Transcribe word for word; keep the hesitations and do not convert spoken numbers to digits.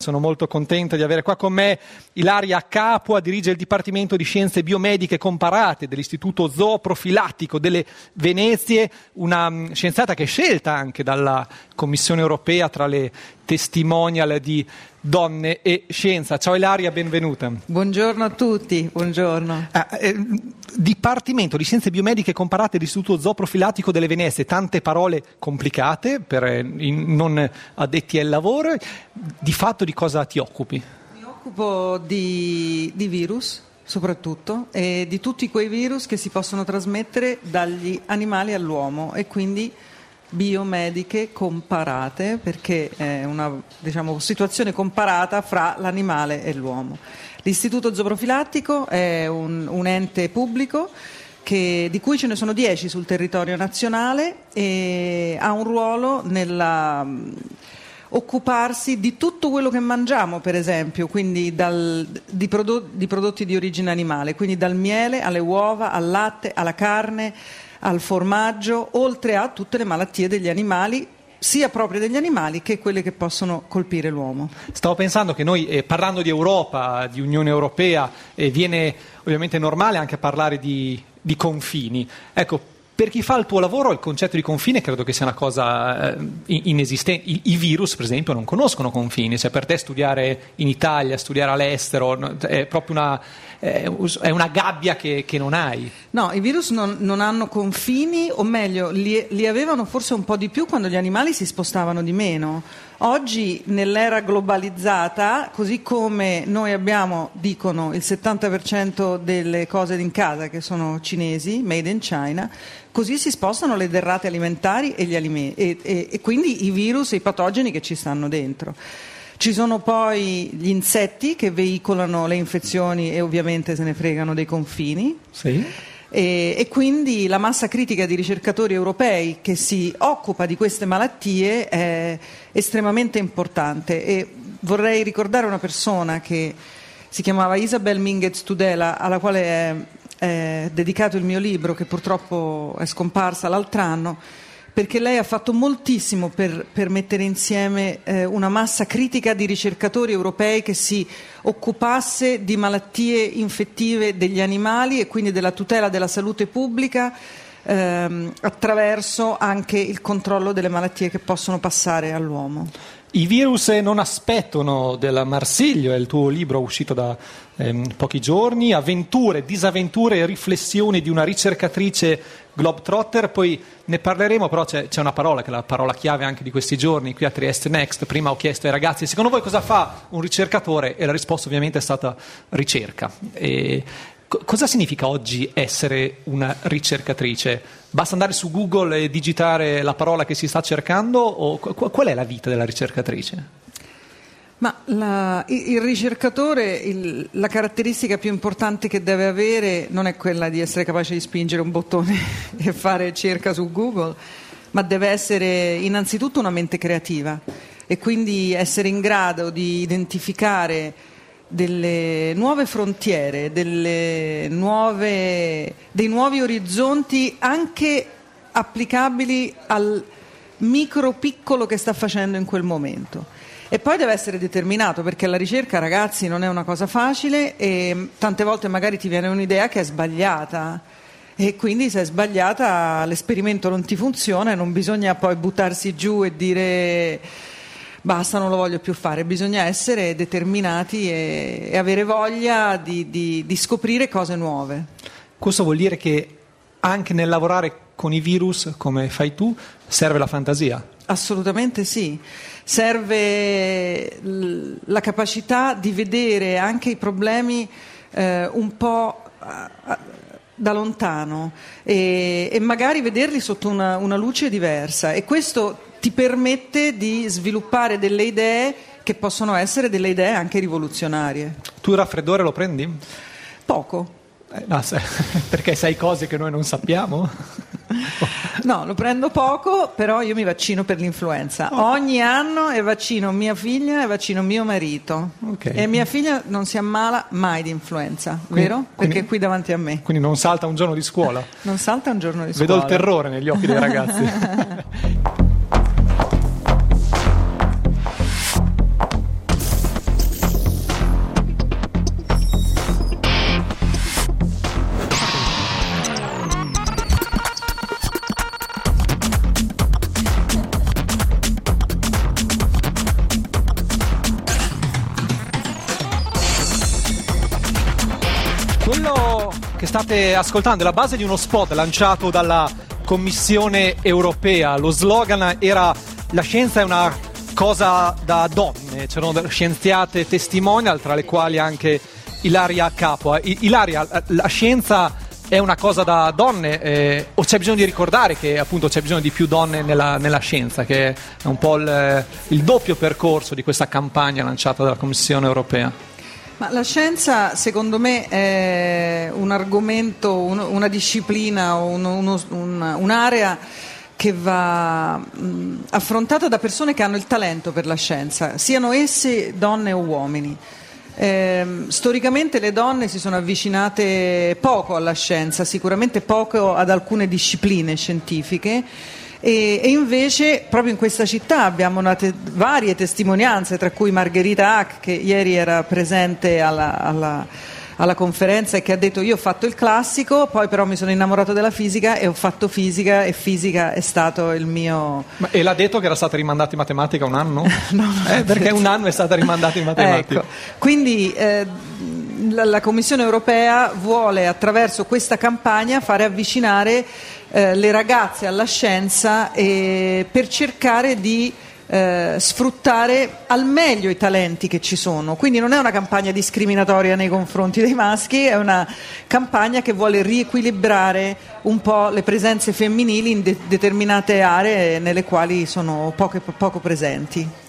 Sono molto contento di avere qua con me Ilaria Capua, dirige il Dipartimento di Scienze Biomediche Comparate dell'Istituto Zooprofilattico delle Venezie, una scienziata che è scelta anche dalla Commissione Europea tra le testimonial di donne e scienza. Ciao Ilaria, benvenuta. Buongiorno a tutti, buongiorno. Ah, eh, Dipartimento di Scienze Biomediche Comparate dell'Istituto Zooprofilattico delle Venezie, tante parole complicate per i non addetti al lavoro. Di fatto di cosa ti occupi? Mi occupo di, di virus soprattutto e di tutti quei virus che si possono trasmettere dagli animali all'uomo e quindi biomediche comparate, perché è una, diciamo, situazione comparata fra l'animale e l'uomo. L'Istituto Zooprofilattico è un, un ente pubblico che, di cui ce ne sono dieci sul territorio nazionale e ha un ruolo nella occuparsi di tutto quello che mangiamo, per esempio, quindi dal, di, prodotti, di prodotti di origine animale, quindi dal miele alle uova, al latte, alla carne, al formaggio, oltre a tutte le malattie degli animali, sia proprie degli animali che quelle che possono colpire l'uomo. Stavo pensando che noi, eh, parlando di Europa, di Unione Europea, eh, viene ovviamente normale anche parlare di, di confini. Ecco, per chi fa il tuo lavoro il concetto di confine credo che sia una cosa eh, inesistente. I, I virus, per esempio, non conoscono confini, cioè per te studiare in Italia, studiare all'estero, è proprio una, è una gabbia che, che non hai. No, i virus non, non hanno confini, o meglio, li, li avevano forse un po' di più quando gli animali si spostavano di meno. Oggi, nell'era globalizzata, così come noi abbiamo, dicono, il settanta per cento delle cose in casa che sono cinesi, made in China, così si spostano le derrate alimentari e, gli alime- e, e, e quindi i virus e i patogeni che ci stanno dentro. Ci sono poi gli insetti che veicolano le infezioni e ovviamente se ne fregano dei confini. Sì. E, e quindi la massa critica di ricercatori europei che si occupa di queste malattie è estremamente importante. E vorrei ricordare una persona che si chiamava Isabel Mingetz Tudela, alla quale è, è dedicato il mio libro, che purtroppo è scomparsa l'altro anno, perché lei ha fatto moltissimo per, per mettere insieme eh, una massa critica di ricercatori europei che si occupasse di malattie infettive degli animali e quindi della tutela della salute pubblica ehm, attraverso anche il controllo delle malattie che possono passare all'uomo. I virus non aspettano del Marsiglio, è il tuo libro uscito da ehm, pochi giorni, avventure, disavventure e riflessioni di una ricercatrice globetrotter, poi ne parleremo, però c'è, c'è una parola che è la parola chiave anche di questi giorni qui a Trieste Next. Prima ho chiesto ai ragazzi secondo voi cosa fa un ricercatore e la risposta ovviamente è stata ricerca. E cosa significa oggi essere una ricercatrice? Basta andare su Google e digitare la parola che si sta cercando o qual è la vita della ricercatrice? Ma la, il ricercatore, il, la caratteristica più importante che deve avere non è quella di essere capace di spingere un bottone e fare ricerca su Google, ma deve essere innanzitutto una mente creativa e quindi essere in grado di identificare delle nuove frontiere, delle nuove, dei nuovi orizzonti anche applicabili al micro piccolo che sta facendo in quel momento. E poi deve essere determinato, perché la ricerca, ragazzi, non è una cosa facile e tante volte magari ti viene un'idea che è sbagliata e quindi se è sbagliata l'esperimento non ti funziona e non bisogna poi buttarsi giù e dire basta, non lo voglio più fare. Bisogna essere determinati e, e avere voglia di, di, di scoprire cose nuove. Questo vuol dire che anche nel lavorare con i virus, come fai tu, serve la fantasia? Assolutamente sì. Serve la capacità di vedere anche i problemi eh, un po' da lontano e, e magari vederli sotto una, una luce diversa, e questo ti permette di sviluppare delle idee che possono essere delle idee anche rivoluzionarie. Tu il raffreddore lo prendi? Poco. Eh, no, se, perché sai cose che noi non sappiamo? No, lo prendo poco, però io mi vaccino per l'influenza. Oh. Ogni anno e vaccino mia figlia e vaccino mio marito. Okay. E mia figlia non si ammala mai di influenza, quindi, vero? Perché quindi, è qui davanti a me. Quindi non salta un giorno di scuola? Non salta un giorno di scuola. Vedo il terrore negli occhi dei ragazzi. che state ascoltando è la base di uno spot lanciato dalla Commissione europea. Lo slogan era: la scienza è una cosa da donne. C'erano scienziate testimonial, tra le quali anche Ilaria Capua. I- Ilaria, la scienza è una cosa da donne, eh, o c'è bisogno di ricordare che appunto c'è bisogno di più donne nella, nella scienza, che è un po' il, il doppio percorso di questa campagna lanciata dalla Commissione europea? Ma la scienza, secondo me, è un argomento, un, una disciplina, uno, uno, un, un'area che va mh, affrontata da persone che hanno il talento per la scienza, siano esse donne o uomini. Eh, storicamente le donne si sono avvicinate poco alla scienza, sicuramente poco ad alcune discipline scientifiche. E, e invece proprio in questa città abbiamo una te- varie testimonianze, tra cui Margherita Hack, che ieri era presente alla, alla, alla conferenza e che ha detto: io ho fatto il classico, poi però mi sono innamorato della fisica e ho fatto fisica, e fisica è stato il mio... Ma, e l'ha detto che era stata rimandata in matematica un anno? No, eh, perché un anno è stata rimandata in matematica. Ecco. Quindi eh, la, la Commissione europea vuole, attraverso questa campagna, fare avvicinare Eh, le ragazze alla scienza, e per cercare di eh, sfruttare al meglio i talenti che ci sono. Quindi non è una campagna discriminatoria nei confronti dei maschi, è una campagna che vuole riequilibrare un po' le presenze femminili in de- determinate aree nelle quali sono poche, poco presenti.